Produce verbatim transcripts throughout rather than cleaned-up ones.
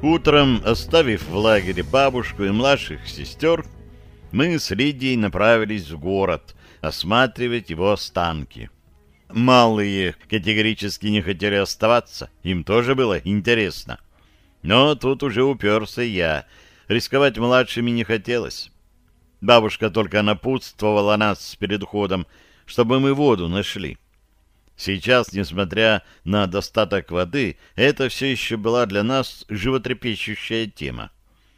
Утром, оставив в лагере бабушку и младших сестер, мы с Лидией направились в город осматривать его останки. Малые категорически не хотели оставаться, им тоже было интересно. Но тут уже уперся я, рисковать младшими не хотелось. Бабушка только напутствовала нас перед уходом, чтобы мы воду нашли. Сейчас, несмотря на достаток воды, это все еще была для нас животрепещущая тема.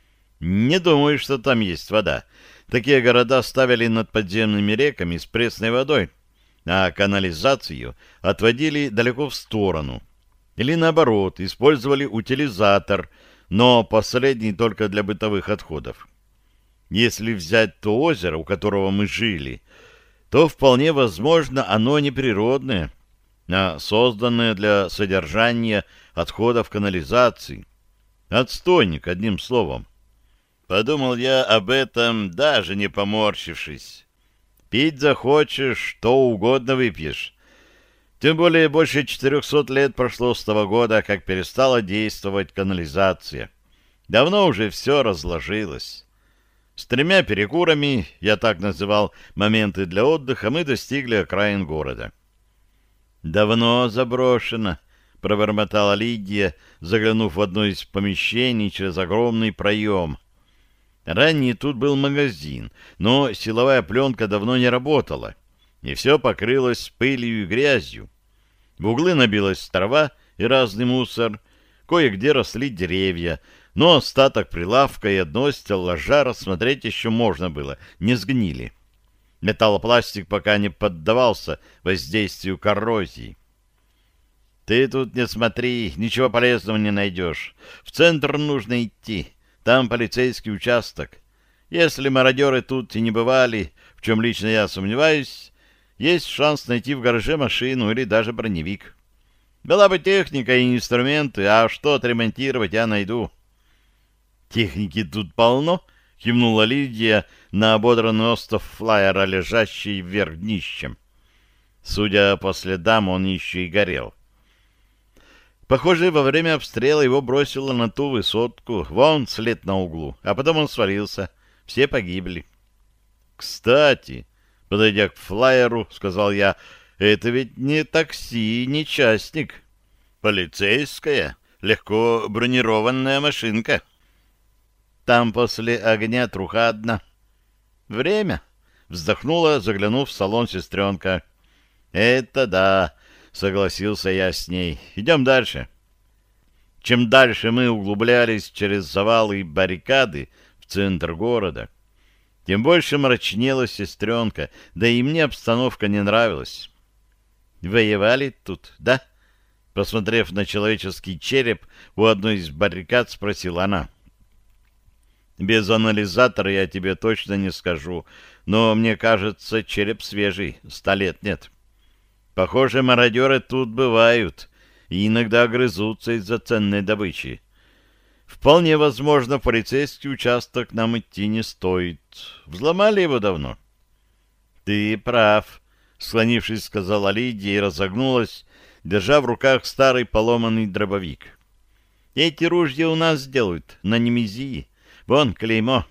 Не думаю, что там есть вода. Такие города ставили над подземными реками с пресной водой, а канализацию отводили далеко в сторону. Или наоборот, использовали утилизатор, но последний только для бытовых отходов. Если взять то озеро, у которого мы жили, то вполне возможно оно не природное, а созданное для содержания отходов канализации. Отстойник, одним словом. Подумал я об этом, даже не поморщившись. Пить захочешь, что угодно выпьешь. Тем более больше четырехсот лет прошло с того года, как перестала действовать канализация. Давно уже все разложилось. С тремя перекурами, я так называл моменты для отдыха, мы достигли окраин города. «Давно заброшено», — пробормотала Лидия, заглянув в одно из помещений через огромный проем. Ранее тут был магазин, но силовая пленка давно не работала, и все покрылось пылью и грязью. В углы набилась трава и разный мусор, кое-где росли деревья, но остаток прилавка и одно стеллажа рассмотреть еще можно было, не сгнили. Металлопластик пока не поддавался воздействию коррозии. «Ты тут не смотри, ничего полезного не найдешь. В центр нужно идти, там полицейский участок. Если мародеры тут и не бывали, в чем лично я сомневаюсь, есть шанс найти в гараже машину или даже броневик. Была бы техника и инструменты, а что отремонтировать я найду». «Техники тут полно», — кивнула Лидия на ободранный остов флайера, лежащий вверх днищем. Судя по следам, он еще и горел. Похоже, во время обстрела его бросило на ту высотку, вон след на углу, а потом он свалился. Все погибли. «Кстати», — подойдя к флайеру, сказал я, — «это ведь не такси, не частник. Полицейская, легко бронированная машинка. Там после огня труха одна». «Время?» — вздохнула, заглянув в салон сестренка. «Это да», — согласился я с ней. «Идем дальше». Чем дальше мы углублялись через завалы и баррикады в центр города, тем больше мрачнела сестренка, да и мне обстановка не нравилась. «Воевали тут, да?» Посмотрев на человеческий череп у одной из баррикад, спросила она. «Без анализатора я тебе точно не скажу, но мне кажется, череп свежий, ста лет нет. Похоже, мародеры тут бывают и иногда грызутся из-за ценной добычи. Вполне возможно, в полицейский участок нам идти не стоит. Взломали его давно». «Ты прав», — склонившись, сказала Лидия и разогнулась, держа в руках старый поломанный дробовик. «Эти ружья у нас делают на Немезии. Вон клеймо».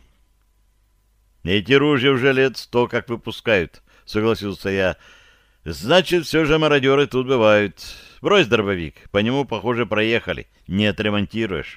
«Эти ружья уже лет сто как выпускают», — согласился я. «Значит, все же мародеры тут бывают. Брось дробовик, по нему, похоже, проехали. Не отремонтируешь».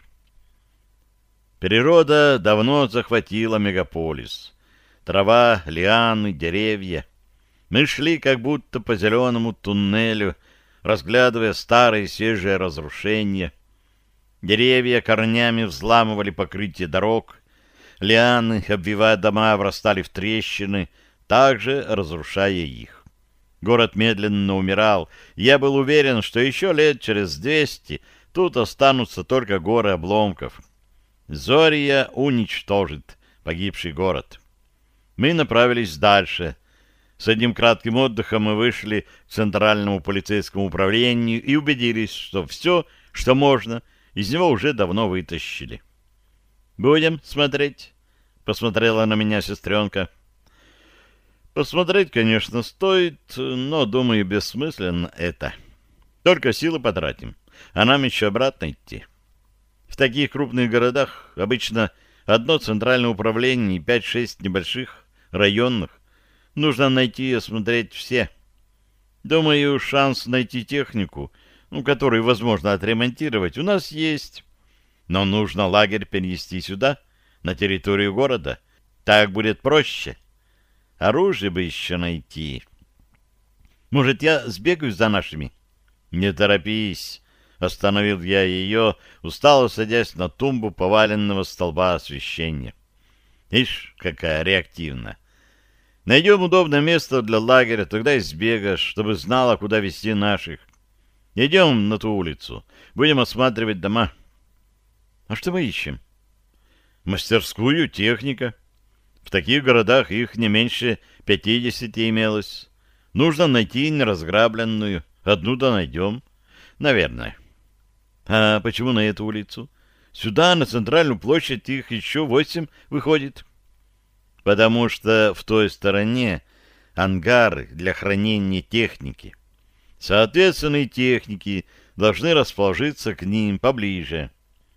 Природа давно захватила мегаполис. Трава, лианы, деревья. Мы шли как будто по зеленому туннелю, разглядывая старые свежие разрушения. Деревья корнями взламывали покрытие дорог, лианы, обвивая дома, врастали в трещины, также разрушая их. Город медленно умирал, и я был уверен, что еще лет через двести тут останутся только горы обломков. Зория уничтожит погибший город. Мы направились дальше. С одним кратким отдыхом мы вышли к центральному полицейскому управлению и убедились, что все, что можно, из него уже давно вытащили. «Будем смотреть?» — посмотрела на меня сестренка. «Посмотреть, конечно, стоит, но, думаю, бессмысленно это. Только силы потратим, а нам еще обратно идти». В таких крупных городах обычно одно центральное управление и пять-шесть небольших районных. Нужно найти и осмотреть все. Думаю, шанс найти технику, ну, которую возможно отремонтировать, у нас есть. Но нужно лагерь перенести сюда, на территорию города. Так будет проще. Оружие бы еще найти. Может, я сбегаю за нашими? Не торопись. Остановил я ее, устало садясь на тумбу поваленного столба освещения. Ишь, какая реактивная. Найдем удобное место для лагеря, тогда и сбегаешь, чтобы знала, куда везти наших. Идем на ту улицу. Будем осматривать дома. А что мы ищем? Мастерскую, техника. В таких городах их не меньше пятидесяти имелось. Нужно найти неразграбленную. Одну-то найдем. Наверное. А почему на эту улицу? Сюда, на центральную площадь, их еще восемь выходит. Потому что в той стороне ангары для хранения техники. Соответственно, и техники должны расположиться к ним поближе.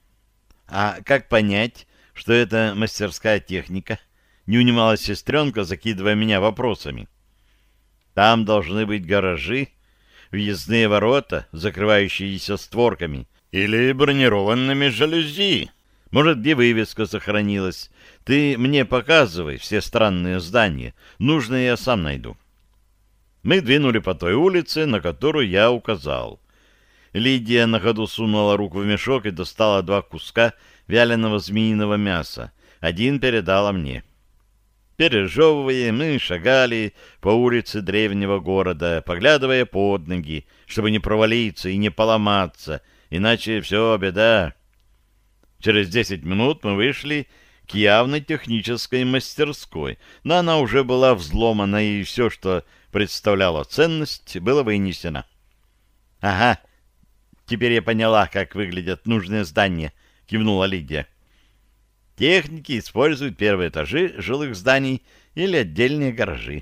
А как понять, что это мастерская техника? Не унималась сестренка, закидывая меня вопросами. Там должны быть гаражи, въездные ворота, закрывающиеся створками, или бронированными жалюзи. Может, где вывеска сохранилась. Ты мне показывай все странные здания. Нужное я сам найду. Мы двинули по той улице, на которую я указал. Лидия на ходу сунула руку в мешок и достала два куска вяленого змеиного мяса. Один передала мне. Пережевывая, мы шагали по улице древнего города, поглядывая под ноги, чтобы не провалиться и не поломаться, иначе все, беда. Через десять минут мы вышли к явной технической мастерской, но она уже была взломана, и все, что представляло ценность, было вынесено. — Ага, теперь я поняла, как выглядят нужные здания, — кивнула Лидия. Техники используют первые этажи жилых зданий или отдельные гаражи.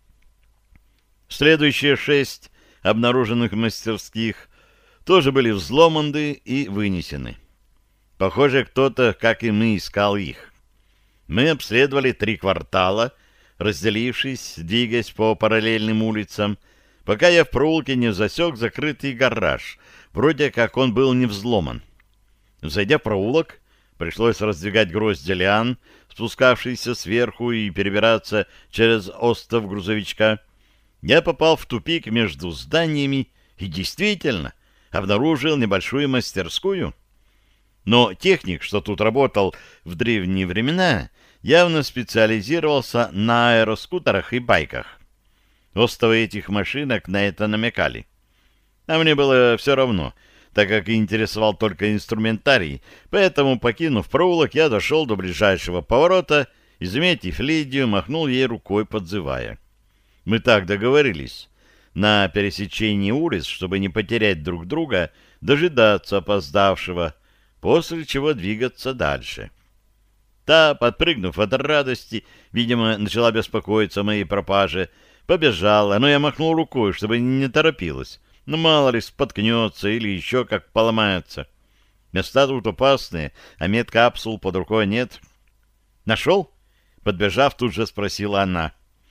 Следующие шесть обнаруженных мастерских тоже были взломаны и вынесены. Похоже, кто-то, как и мы, искал их. Мы обследовали три квартала, разделившись, двигаясь по параллельным улицам, пока я в проулке не засек закрытый гараж, вроде как он был не взломан. Зайдя в проулок, пришлось раздвигать грозди лиан, спускавшиеся сверху, и перебираться через остов грузовичка. Я попал в тупик между зданиями и действительно обнаружил небольшую мастерскую. Но техник, что тут работал в древние времена, явно специализировался на аэроскутерах и байках. Остовы этих машинок на это намекали. А мне было все равно, так как интересовал только инструментарий, поэтому, покинув проулок, я дошел до ближайшего поворота и, заметив Лидию, махнул ей рукой, подзывая. Мы так договорились. На пересечении улиц, чтобы не потерять друг друга, дожидаться опоздавшего, после чего двигаться дальше. Та, подпрыгнув от радости, видимо, начала беспокоиться о моей пропаже, побежала, но я махнул рукой, чтобы не торопилась. Ну, мало ли, споткнется или еще как поломается. Места тут опасные, а медкапсул под рукой нет. «Нашел?» Подбежав, тут же спросила она.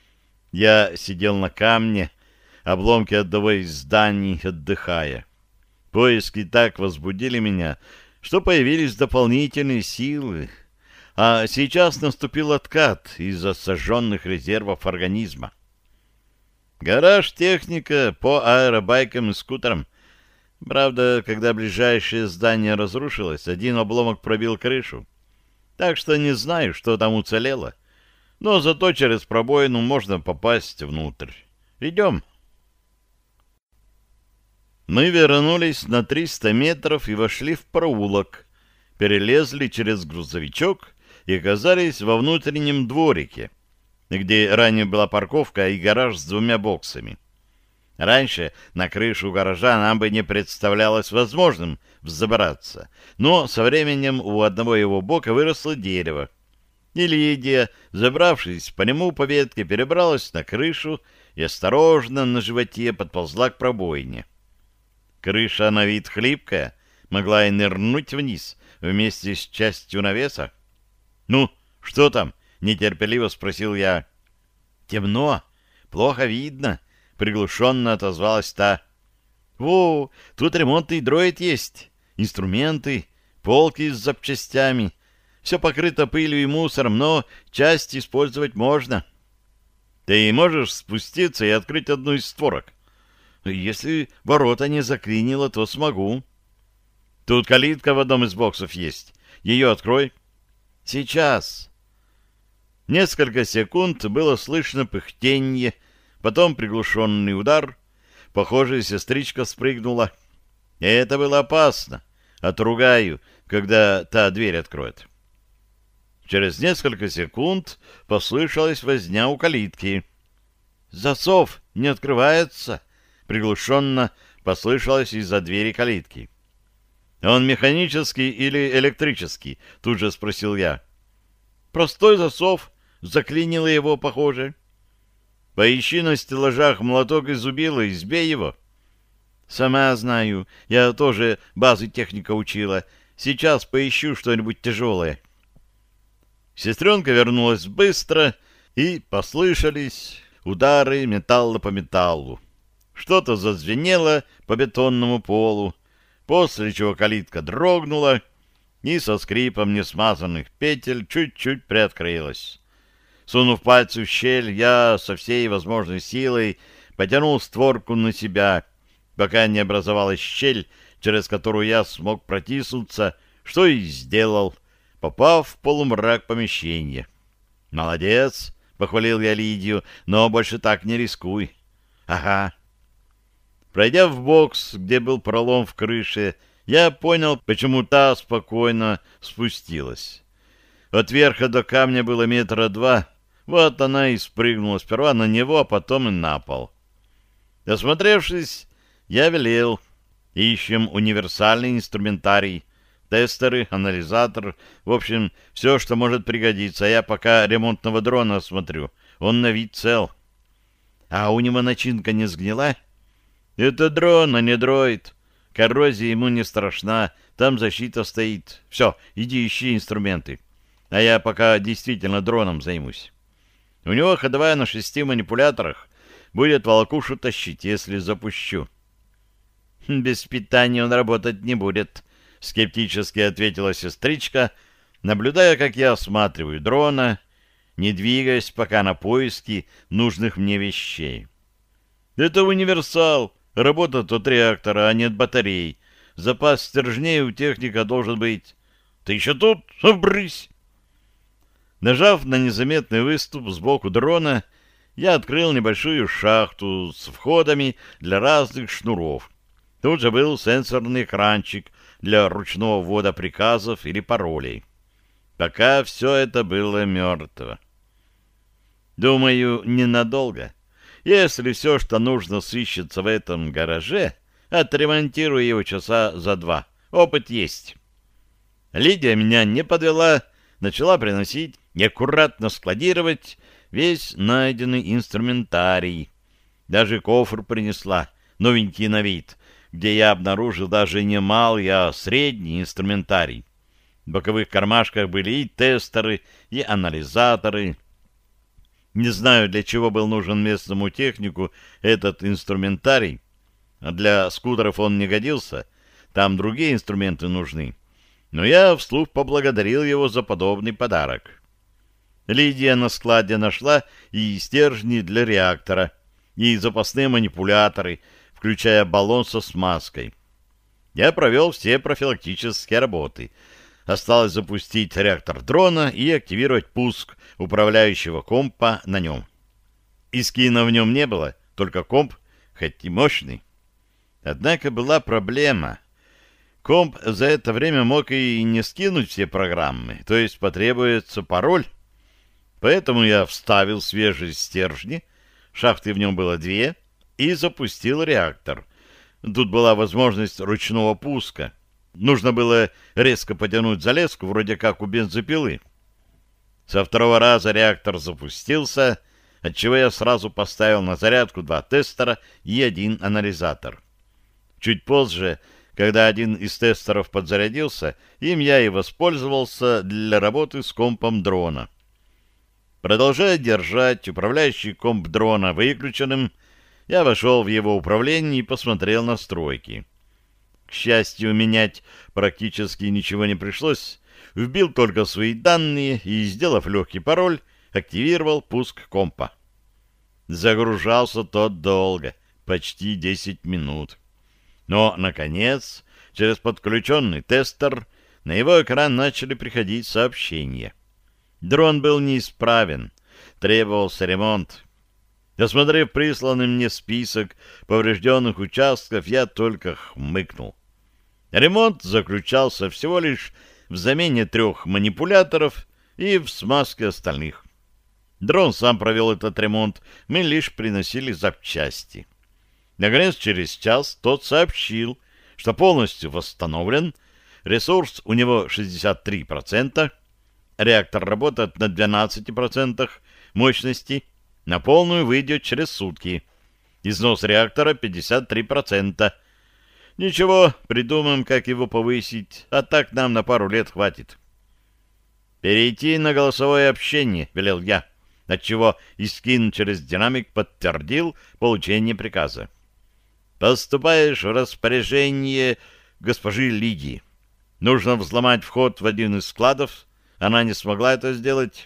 Я сидел на камне, обломки одного из зданий, отдыхая. Поиски так возбудили меня, что появились дополнительные силы. А сейчас наступил откат из-за сожженных резервов организма. Гараж техника по аэробайкам и скутерам. Правда, когда ближайшее здание разрушилось, один обломок пробил крышу. Так что не знаю, что там уцелело. Но зато через пробоину можно попасть внутрь. Идем. Мы вернулись на триста метров и вошли в проулок. Перелезли через грузовичок и оказались во внутреннем дворике, где ранее была парковка и гараж с двумя боксами. Раньше на крышу гаража нам бы не представлялось возможным взобраться, но со временем у одного его бока выросло дерево. И Лидия, забравшись по нему по ветке, перебралась на крышу и осторожно на животе подползла к пробоине. Крыша на вид хлипкая, могла и нырнуть вниз вместе с частью навеса. «Ну, что там?» — нетерпеливо спросил я. «Темно, плохо видно», — приглушенно отозвалась та. «Во, тут ремонтный дроид есть, инструменты, полки с запчастями. Все покрыто пылью и мусором, но часть использовать можно». «Ты можешь спуститься и открыть одну из створок?» «Если ворота не заклинило, то смогу». «Тут калитка в одном из боксов есть. Ее открой». «Сейчас». Несколько секунд было слышно пыхтенье, потом приглушенный удар. Похоже, сестричка спрыгнула. Это было опасно. Отругаю, когда та дверь откроет. Через несколько секунд послышалась возня у калитки. «Засов не открывается!» — приглушенно послышалось из-за двери калитки. «Он механический или электрический?» — тут же спросил я. «Простой засов. Заклинило его, похоже». «Поищи на стеллажах молоток и зубило и сбей его». «Сама знаю. Я тоже базы техника учила. Сейчас поищу что-нибудь тяжелое». Сестренка вернулась быстро, и послышались удары металла по металлу. Что-то зазвенело по бетонному полу, после чего калитка дрогнула и со скрипом несмазанных петель чуть-чуть приоткрылась. Сунув пальцы в щель, я со всей возможной силой потянул створку на себя, пока не образовалась щель, через которую я смог протиснуться, что и сделал, попав в полумрак помещения. «Молодец!» — похвалил я Лидию, «но больше так не рискуй». «Ага». Пройдя в бокс, где был пролом в крыше, я понял, почему та спокойно спустилась. От верха до камня было метра два, вот она и спрыгнула сперва на него, а потом и на пол. Осмотревшись, я велел: ищем универсальный инструментарий, тестеры, анализатор, в общем, все, что может пригодиться. Я пока ремонтного дрона осмотрю, он на вид цел. А у него начинка не сгнила? Это дрон, а не дроид. Коррозия ему не страшна, там защита стоит. Все, иди ищи инструменты. А я пока действительно дроном займусь. У него ходовая на шести манипуляторах. Будет волокушу тащить, если запущу. Без питания он работать не будет, скептически ответила сестричка, наблюдая, как я осматриваю дрона, не двигаясь пока на поиски нужных мне вещей. Это универсал. Работает от реактора, а не от батарей. Запас стержней у техника должен быть. Ты еще тут? Обрысь! Нажав на незаметный выступ сбоку дрона, я открыл небольшую шахту с входами для разных шнуров. Тут же был сенсорный экранчик для ручного ввода приказов или паролей. Пока все это было мертво. Думаю, ненадолго. Если все, что нужно, сыщется в этом гараже, отремонтирую его часа за два. Опыт есть. Лидия меня не подвела, начала приносить и аккуратно складировать весь найденный инструментарий. Даже кофр принесла, новенький на вид, где я обнаружил даже не малый, а средний инструментарий. В боковых кармашках были и тестеры, и анализаторы. Не знаю, для чего был нужен местному технику этот инструментарий. Для скутеров он не годился, там другие инструменты нужны. Но я вслух поблагодарил его за подобный подарок. Лидия на складе нашла и стержни для реактора, и запасные манипуляторы, включая баллон со смазкой. Я провел все профилактические работы. Осталось запустить реактор дрона и активировать пуск управляющего компа на нем. Искина в нем не было, только комп, хоть и мощный. Однако была проблема. Комп за это время мог и не скинуть все программы, то есть потребуется пароль. Поэтому я вставил свежие стержни, шахты в нем было две, и запустил реактор. Тут была возможность ручного пуска. Нужно было резко потянуть залезку, вроде как у бензопилы. Со второго раза реактор запустился, отчего я сразу поставил на зарядку два тестера и один анализатор. Чуть позже, Когда один из тестеров подзарядился, им я и воспользовался для работы с компом дрона. Продолжая держать управляющий комп дрона выключенным, я вошел в его управление и посмотрел настройки. К счастью, менять практически ничего не пришлось. Вбил только свои данные и, сделав легкий пароль, активировал пуск компа. Загружался тот долго, почти десять минут. Но, наконец, через подключенный тестер на его экран начали приходить сообщения. Дрон был неисправен, требовался ремонт. Осмотрев присланный мне список поврежденных участков, я только хмыкнул. Ремонт заключался всего лишь в замене трех манипуляторов и в смазке остальных. Дрон сам провел этот ремонт, мы лишь приносили запчасти. Наконец, через час тот сообщил, что полностью восстановлен, ресурс у него шестьдесят три процента, реактор работает на двенадцати процентах мощности, на полную выйдет через сутки. Износ реактора пятьдесят три процента. Ничего, придумаем, как его повысить, а так нам на пару лет хватит. «Перейти на голосовое общение», — велел я, отчего Искин через динамик подтвердил получение приказа. «Поступаешь в распоряжение госпожи Лидии. Нужно взломать вход в один из складов. Она не смогла это сделать».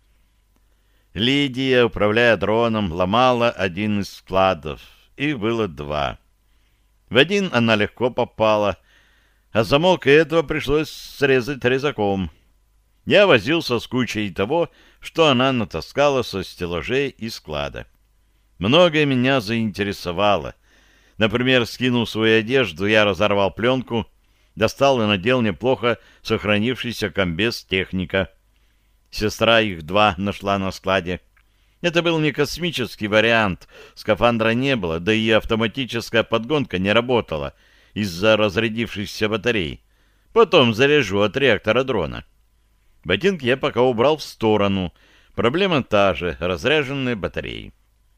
Лидия, управляя дроном, ломала один из складов. Их было два. В один она легко попала, а замок этого пришлось срезать резаком. Я возился с кучей того, что она натаскала со стеллажей и склада. Многое меня заинтересовало. Например, скинув свою одежду, я разорвал пленку, достал и надел неплохо сохранившийся комбез техника. Сестра их два нашла на складе. Это был не космический вариант, скафандра не было, да и автоматическая подгонка не работала из-за разрядившихся батарей. Потом заряжу от реактора дрона. Ботинки я пока убрал в сторону. Проблема та же — разряженные батареи.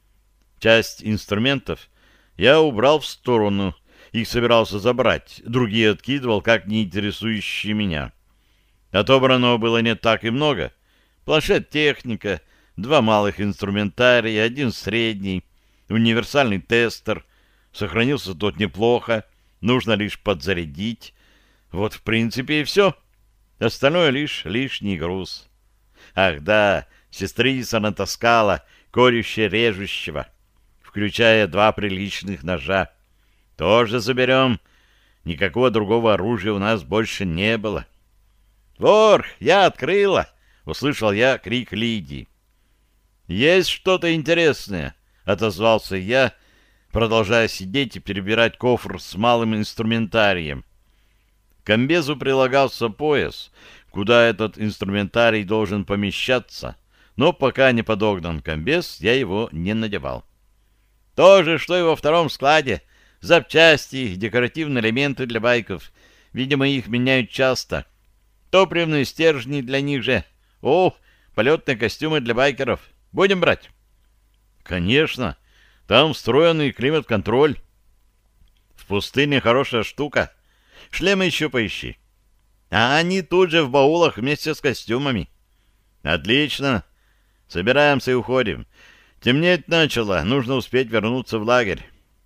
Часть инструментов я убрал в сторону. Их собирался забрать, другие откидывал, как не интересующие меня. Отобранного было не так и много. Планшет-техника, два малых инструментария, один средний, универсальный тестер. Сохранился тот неплохо, нужно лишь подзарядить. Вот, в принципе, и все. Остальное лишь лишний груз. Ах да, сестрица натаскала корюще-режущего, включая два приличных ножа. Тоже заберем. Никакого другого оружия у нас больше не было. «Вор, я открыла!» — услышал я крик Лидии. «Есть что-то интересное!» — отозвался я, продолжая сидеть и перебирать кофр с малым инструментарием. К комбезу прилагался пояс, куда этот инструментарий должен помещаться, но пока не подогнан комбез, я его не надевал. «То же, что и во втором складе. Запчасти, декоративные элементы для байков. Видимо, их меняют часто. Топливные стержни для них же. О, полетные костюмы для байкеров. Будем брать?» «Конечно. Там встроенный климат-контроль. В пустыне хорошая штука. Шлемы еще поищи. А они тут же в баулах вместе с костюмами». «Отлично. Собираемся и уходим. Темнеть начало. Нужно успеть вернуться в лагерь».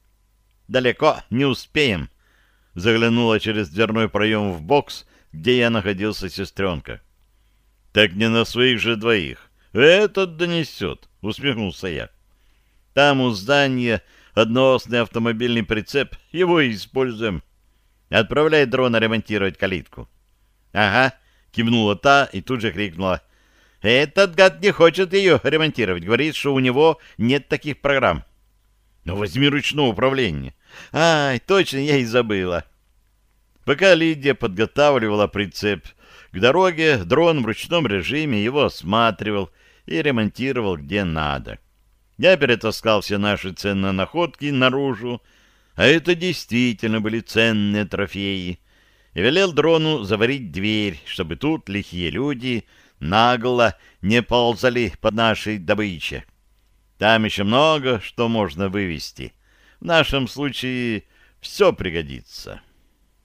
«Далеко не успеем», — заглянула через дверной проем в бокс, где я находился сестренка. «Так не на своих же двоих. Этот донесет», — усмехнулся я. «Там у здания одноосный автомобильный прицеп. Его и используем. Отправляй дрона ремонтировать калитку». «Ага», — кивнула та и тут же крикнула. «Этот гад не хочет ее ремонтировать. Говорит, что у него нет таких программ». «Ну, возьми ручное управление». «Ай, точно, я и забыла». Пока Лидия подготавливала прицеп к дороге, дрон в ручном режиме его осматривал и ремонтировал где надо. Я перетаскал все наши ценные находки наружу, а это действительно были ценные трофеи, и велел дрону заварить дверь, чтобы тут лихие люди нагло не ползали под нашей добычей. Там еще много что можно вывести. В нашем случае все пригодится».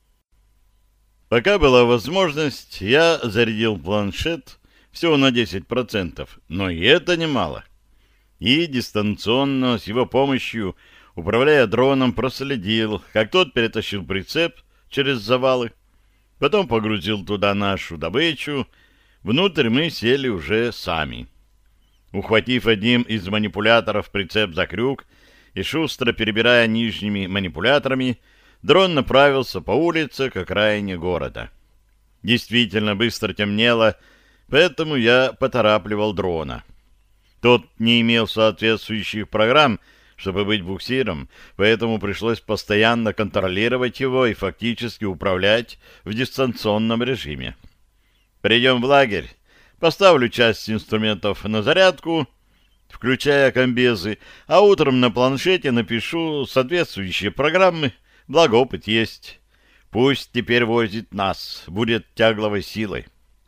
Пока была возможность, я зарядил планшет всего на десять процентов, но и это немало. И дистанционно, с его помощью, управляя дроном, проследил, как тот перетащил прицеп через завалы, потом погрузил туда нашу добычу. Внутрь мы сели уже сами. Ухватив одним из манипуляторов прицеп за крюк и шустро перебирая нижними манипуляторами, дрон направился по улице к окраине города. Действительно быстро темнело, поэтому я поторапливал дрона. Тот не имел соответствующих программ, чтобы быть буксиром, поэтому пришлось постоянно контролировать его и фактически управлять в дистанционном режиме. Придем в лагерь, поставлю часть инструментов на зарядку, включая комбезы, а утром на планшете напишу соответствующие программы, благо опыт есть. Пусть теперь возит нас, будет тягловой силой.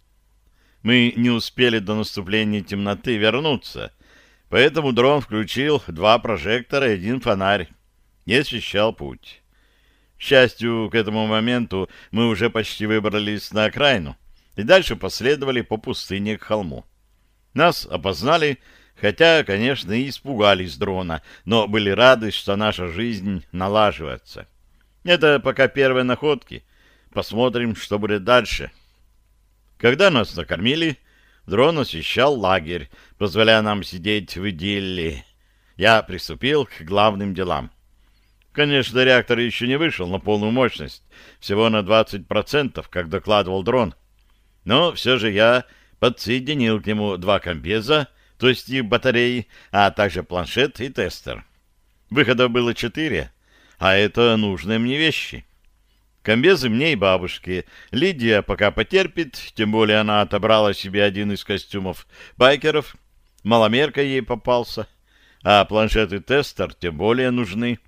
Мы не успели до наступления темноты вернуться, поэтому дрон включил два прожектора и один фонарь и освещал путь. К счастью, к этому моменту мы уже почти выбрались на окраину и дальше последовали по пустыне к холму. Нас опознали, хотя, конечно, и испугались дрона, но были рады, что наша жизнь налаживается. Это пока первые находки. Посмотрим, что будет дальше. Когда нас накормили, дрон освещал лагерь, позволяя нам сидеть в идиллии. Я приступил к главным делам. Конечно, реактор еще не вышел на полную мощность, всего на двадцать процентов, как докладывал дрон. Но все же я подсоединил к нему два комбеза, то есть и батареи, а также планшет и тестер. Выходов было четыре, а это нужные мне вещи. Комбезы мне и бабушке. Лидия пока потерпит, тем более она отобрала себе один из костюмов байкеров. Маломерка ей попался. А планшет и тестер тем более нужны.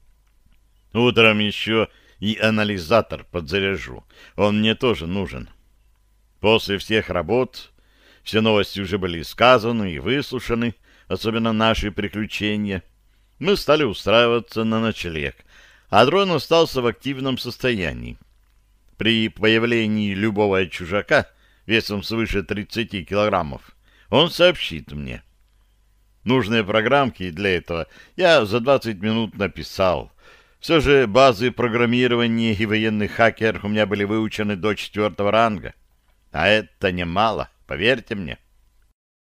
Утром еще и анализатор подзаряжу. Он мне тоже нужен. После всех работ все новости уже были сказаны и выслушаны, особенно наши приключения. Мы стали устраиваться на ночлег, а дрон остался в активном состоянии. При появлении любого чужака весом свыше тридцати килограммов он сообщит мне. Нужные программки для этого я за двадцать минут написал. Все же базы программирования и военный хакер у меня были выучены до четвертого ранга. А это немало, поверьте мне.